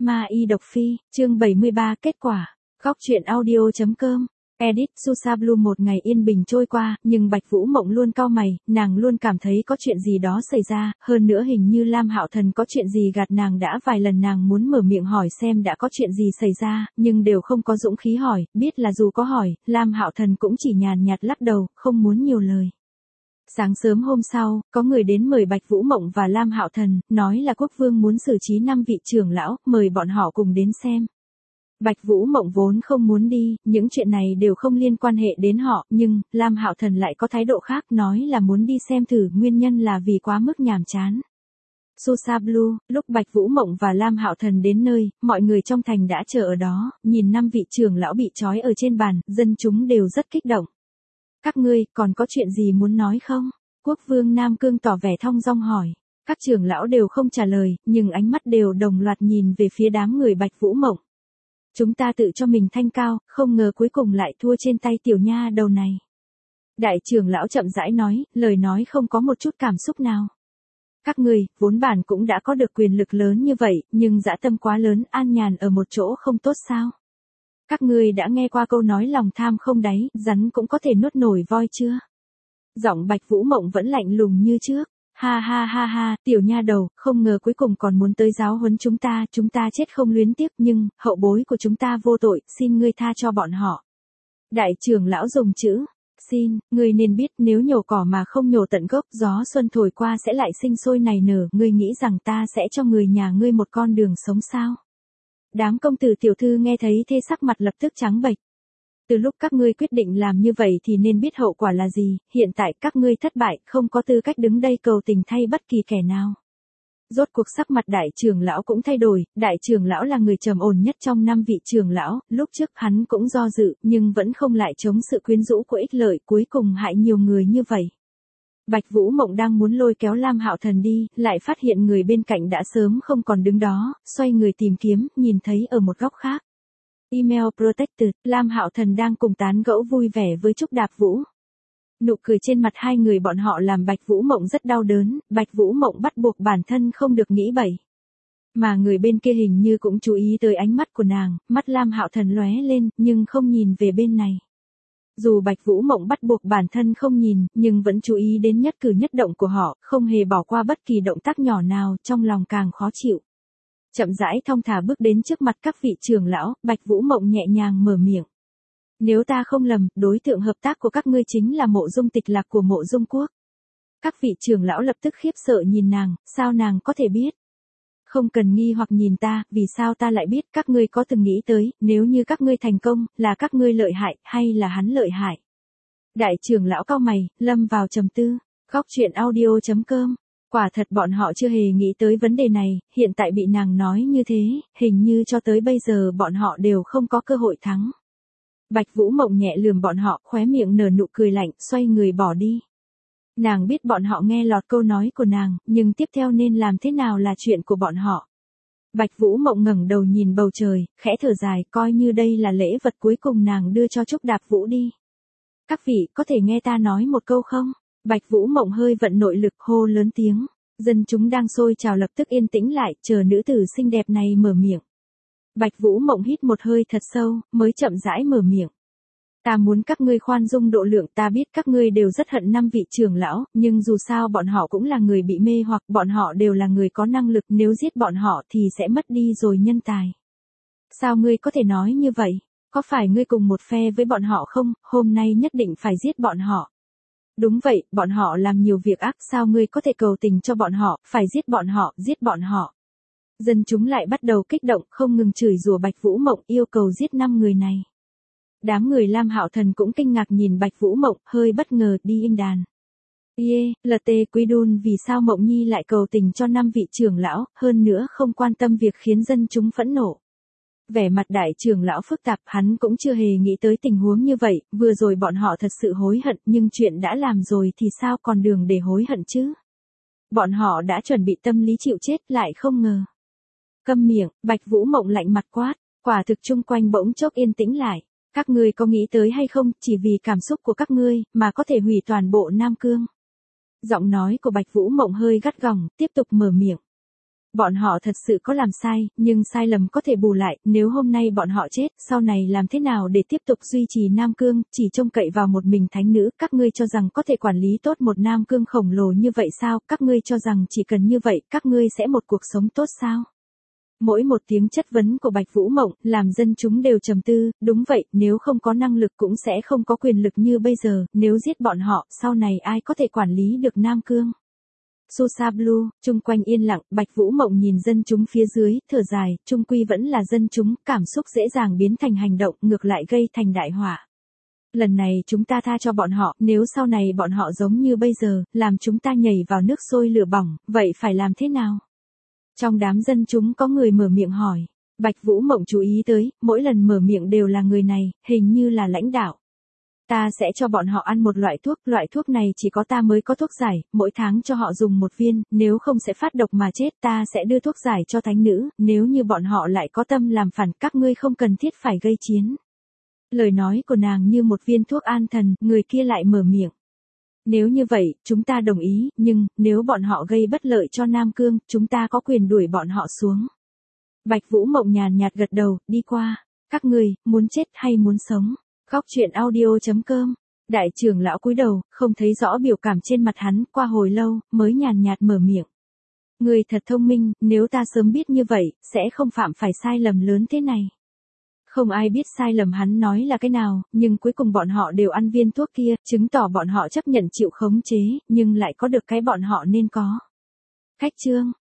Ma y độc phi, chương 73 kết quả. Góc truyện audio.com. Edit Susa Blue. Một ngày yên bình trôi qua, nhưng Bạch Vũ Mộng luôn cau mày, nàng luôn cảm thấy có chuyện gì đó xảy ra, hơn nữa hình như Lam Hạo Thần có chuyện gì gạt nàng đã vài lần nàng muốn mở miệng hỏi xem đã có chuyện gì xảy ra, nhưng đều không có dũng khí hỏi, biết là dù có hỏi, Lam Hạo Thần cũng chỉ nhàn nhạt lắc đầu, không muốn nhiều lời. Sáng sớm hôm sau, có người đến mời Bạch Vũ Mộng và Lam Hạo Thần, nói là quốc vương muốn xử trí 5 vị trưởng lão, mời bọn họ cùng đến xem. Bạch Vũ Mộng vốn không muốn đi, những chuyện này đều không liên quan hệ đến họ, nhưng Lam Hạo Thần lại có thái độ khác, nói là muốn đi xem thử, nguyên nhân là vì quá mức nhàm chán. Susa Blue, lúc Bạch Vũ Mộng và Lam Hạo Thần đến nơi, mọi người trong thành đã chờ ở đó, nhìn 5 vị trưởng lão bị trói ở trên bàn, dân chúng đều rất kích động. Các ngươi, còn có chuyện gì muốn nói không? Quốc vương Nam Cương tỏ vẻ thong dong hỏi. Các trưởng lão đều không trả lời, nhưng ánh mắt đều đồng loạt nhìn về phía đám người Bạch Vũ Mộng. Chúng ta tự cho mình thanh cao, không ngờ cuối cùng lại thua trên tay tiểu nha đầu này. Đại trưởng lão chậm rãi nói, lời nói không có một chút cảm xúc nào. Các ngươi, vốn bản cũng đã có được quyền lực lớn như vậy, nhưng dã tâm quá lớn, an nhàn ở một chỗ không tốt sao? Các ngươi đã nghe qua câu nói lòng tham không đáy, rắn cũng có thể nuốt nổi voi chưa? Giọng Bạch Vũ Mộng vẫn lạnh lùng như trước. Ha ha ha ha, tiểu nha đầu, không ngờ cuối cùng còn muốn tới giáo huấn chúng ta chết không luyến tiếc, nhưng hậu bối của chúng ta vô tội, xin ngươi tha cho bọn họ. Đại trưởng lão dùng chữ xin, ngươi nên biết nếu nhổ cỏ mà không nhổ tận gốc, gió xuân thổi qua sẽ lại sinh sôi nảy nở, ngươi nghĩ rằng ta sẽ cho người nhà ngươi một con đường sống sao? Đám công tử tiểu thư nghe thấy thế sắc mặt lập tức trắng bệch. Từ lúc các ngươi quyết định làm như vậy thì nên biết hậu quả là gì, hiện tại các ngươi thất bại, không có tư cách đứng đây cầu tình thay bất kỳ kẻ nào. Rốt cuộc sắc mặt đại trưởng lão cũng thay đổi, đại trưởng lão là người trầm ổn nhất trong 5 vị trưởng lão, lúc trước hắn cũng do dự, nhưng vẫn không lại chống sự quyến rũ của ích lợi, cuối cùng hại nhiều người như vậy. Bạch Vũ Mộng đang muốn lôi kéo Lam Hạo Thần đi, lại phát hiện người bên cạnh đã sớm không còn đứng đó, xoay người tìm kiếm, nhìn thấy ở một góc khác. Email Protected, Lam Hạo Thần đang cùng tán gẫu vui vẻ với Trúc Đạp Vũ. Nụ cười trên mặt hai người bọn họ làm Bạch Vũ Mộng rất đau đớn, Bạch Vũ Mộng bắt buộc bản thân không được nghĩ bậy. Mà người bên kia hình như cũng chú ý tới ánh mắt của nàng, mắt Lam Hạo Thần lóe lên, nhưng không nhìn về bên này. Dù Bạch Vũ Mộng bắt buộc bản thân không nhìn, nhưng vẫn chú ý đến nhất cử nhất động của họ, không hề bỏ qua bất kỳ động tác nhỏ nào, trong lòng càng khó chịu. Chậm rãi thong thả bước đến trước mặt các vị trưởng lão, Bạch Vũ Mộng nhẹ nhàng mở miệng. Nếu ta không lầm, đối tượng hợp tác của các ngươi chính là Mộ Dung Tịch Lạc của Mộ Dung Quốc. Các vị trưởng lão lập tức khiếp sợ nhìn nàng, sao nàng có thể biết? Không cần nghi hoặc nhìn ta, vì sao ta lại biết? Các ngươi có từng nghĩ tới, nếu như các ngươi thành công, là các ngươi lợi hại, hay là hắn lợi hại? Đại trưởng lão cau mày, lâm vào trầm tư. Góc truyện audio.com. Quả thật bọn họ chưa hề nghĩ tới vấn đề này, hiện tại bị nàng nói như thế, hình như cho tới bây giờ bọn họ đều không có cơ hội thắng. Bạch Vũ Mộng nhẹ lườm bọn họ, khóe miệng nở nụ cười lạnh, xoay người bỏ đi. Nàng biết bọn họ nghe lọt câu nói của nàng, nhưng tiếp theo nên làm thế nào là chuyện của bọn họ. Bạch Vũ Mộng ngẩng đầu nhìn bầu trời, khẽ thở dài, coi như đây là lễ vật cuối cùng nàng đưa cho Trúc Đạp Vũ đi. Các vị, có thể nghe ta nói một câu không? Bạch Vũ Mộng hơi vận nội lực hô lớn tiếng, dân chúng đang sôi trào lập tức yên tĩnh lại, chờ nữ tử xinh đẹp này mở miệng. Bạch Vũ Mộng hít một hơi thật sâu, mới chậm rãi mở miệng. Ta muốn các ngươi khoan dung độ lượng, ta biết các ngươi đều rất hận 5 vị trưởng lão, nhưng dù sao bọn họ cũng là người bị mê hoặc, bọn họ đều là người có năng lực, nếu giết bọn họ thì sẽ mất đi rồi nhân tài. Sao ngươi có thể nói như vậy? Có phải ngươi cùng một phe với bọn họ không? Hôm nay nhất định phải giết bọn họ. Đúng vậy, bọn họ làm nhiều việc ác, sao ngươi có thể cầu tình cho bọn họ, phải giết bọn họ, giết bọn họ. Dân chúng lại bắt đầu kích động, không ngừng chửi rủa Bạch Vũ Mộng, yêu cầu giết 5 người này. Đám người Lam Hạo Thần cũng kinh ngạc nhìn Bạch Vũ Mộng, hơi bất ngờ, đi in đàn. LT Quý Đun, vì sao Mộng Nhi lại cầu tình cho 5 vị trưởng lão, hơn nữa không quan tâm việc khiến dân chúng phẫn nộ. Vẻ mặt đại trưởng lão phức tạp, hắn cũng chưa hề nghĩ tới tình huống như vậy, vừa rồi bọn họ thật sự hối hận, nhưng chuyện đã làm rồi thì sao còn đường để hối hận chứ? Bọn họ đã chuẩn bị tâm lý chịu chết, lại không ngờ. Câm miệng, Bạch Vũ Mộng lạnh mặt quát, quả thực chung quanh bỗng chốc yên tĩnh lại. Các ngươi có nghĩ tới hay không, chỉ vì cảm xúc của các ngươi, mà có thể hủy toàn bộ Nam Cương. Giọng nói của Bạch Vũ Mộng hơi gắt gỏng, tiếp tục mở miệng. Bọn họ thật sự có làm sai, nhưng sai lầm có thể bù lại, nếu hôm nay bọn họ chết, sau này làm thế nào để tiếp tục duy trì Nam Cương, chỉ trông cậy vào một mình thánh nữ, các ngươi cho rằng có thể quản lý tốt một Nam Cương khổng lồ như vậy sao, các ngươi cho rằng chỉ cần như vậy, các ngươi sẽ một cuộc sống tốt sao? Mỗi một tiếng chất vấn của Bạch Vũ Mộng, làm dân chúng đều trầm tư, đúng vậy, nếu không có năng lực cũng sẽ không có quyền lực như bây giờ, nếu giết bọn họ, sau này ai có thể quản lý được Nam Cương? Susa Blue, chung quanh yên lặng, Bạch Vũ Mộng nhìn dân chúng phía dưới, thở dài, chung quy vẫn là dân chúng, cảm xúc dễ dàng biến thành hành động, ngược lại gây thành đại họa. Lần này chúng ta tha cho bọn họ, nếu sau này bọn họ giống như bây giờ, làm chúng ta nhảy vào nước sôi lửa bỏng, vậy phải làm thế nào? Trong đám dân chúng có người mở miệng hỏi. Bạch Vũ Mộng chú ý tới, mỗi lần mở miệng đều là người này, hình như là lãnh đạo. Ta sẽ cho bọn họ ăn một loại thuốc này chỉ có ta mới có thuốc giải, mỗi tháng cho họ dùng một viên, nếu không sẽ phát độc mà chết, ta sẽ đưa thuốc giải cho thánh nữ, nếu như bọn họ lại có tâm làm phản, các ngươi không cần thiết phải gây chiến. Lời nói của nàng như một viên thuốc an thần, người kia lại mở miệng. Nếu như vậy, chúng ta đồng ý, nhưng, nếu bọn họ gây bất lợi cho Nam Cương, chúng ta có quyền đuổi bọn họ xuống. Bạch Vũ Mộng nhàn nhạt gật đầu, đi qua. Các người, muốn chết hay muốn sống? Góc truyện audio.com. Đại trưởng lão cúi đầu, không thấy rõ biểu cảm trên mặt hắn, qua hồi lâu, mới nhàn nhạt mở miệng. Người thật thông minh, nếu ta sớm biết như vậy, sẽ không phạm phải sai lầm lớn thế này. Không ai biết sai lầm hắn nói là cái nào, nhưng cuối cùng bọn họ đều ăn viên thuốc kia, chứng tỏ bọn họ chấp nhận chịu khống chế, nhưng lại có được cái bọn họ nên có. Khách chương.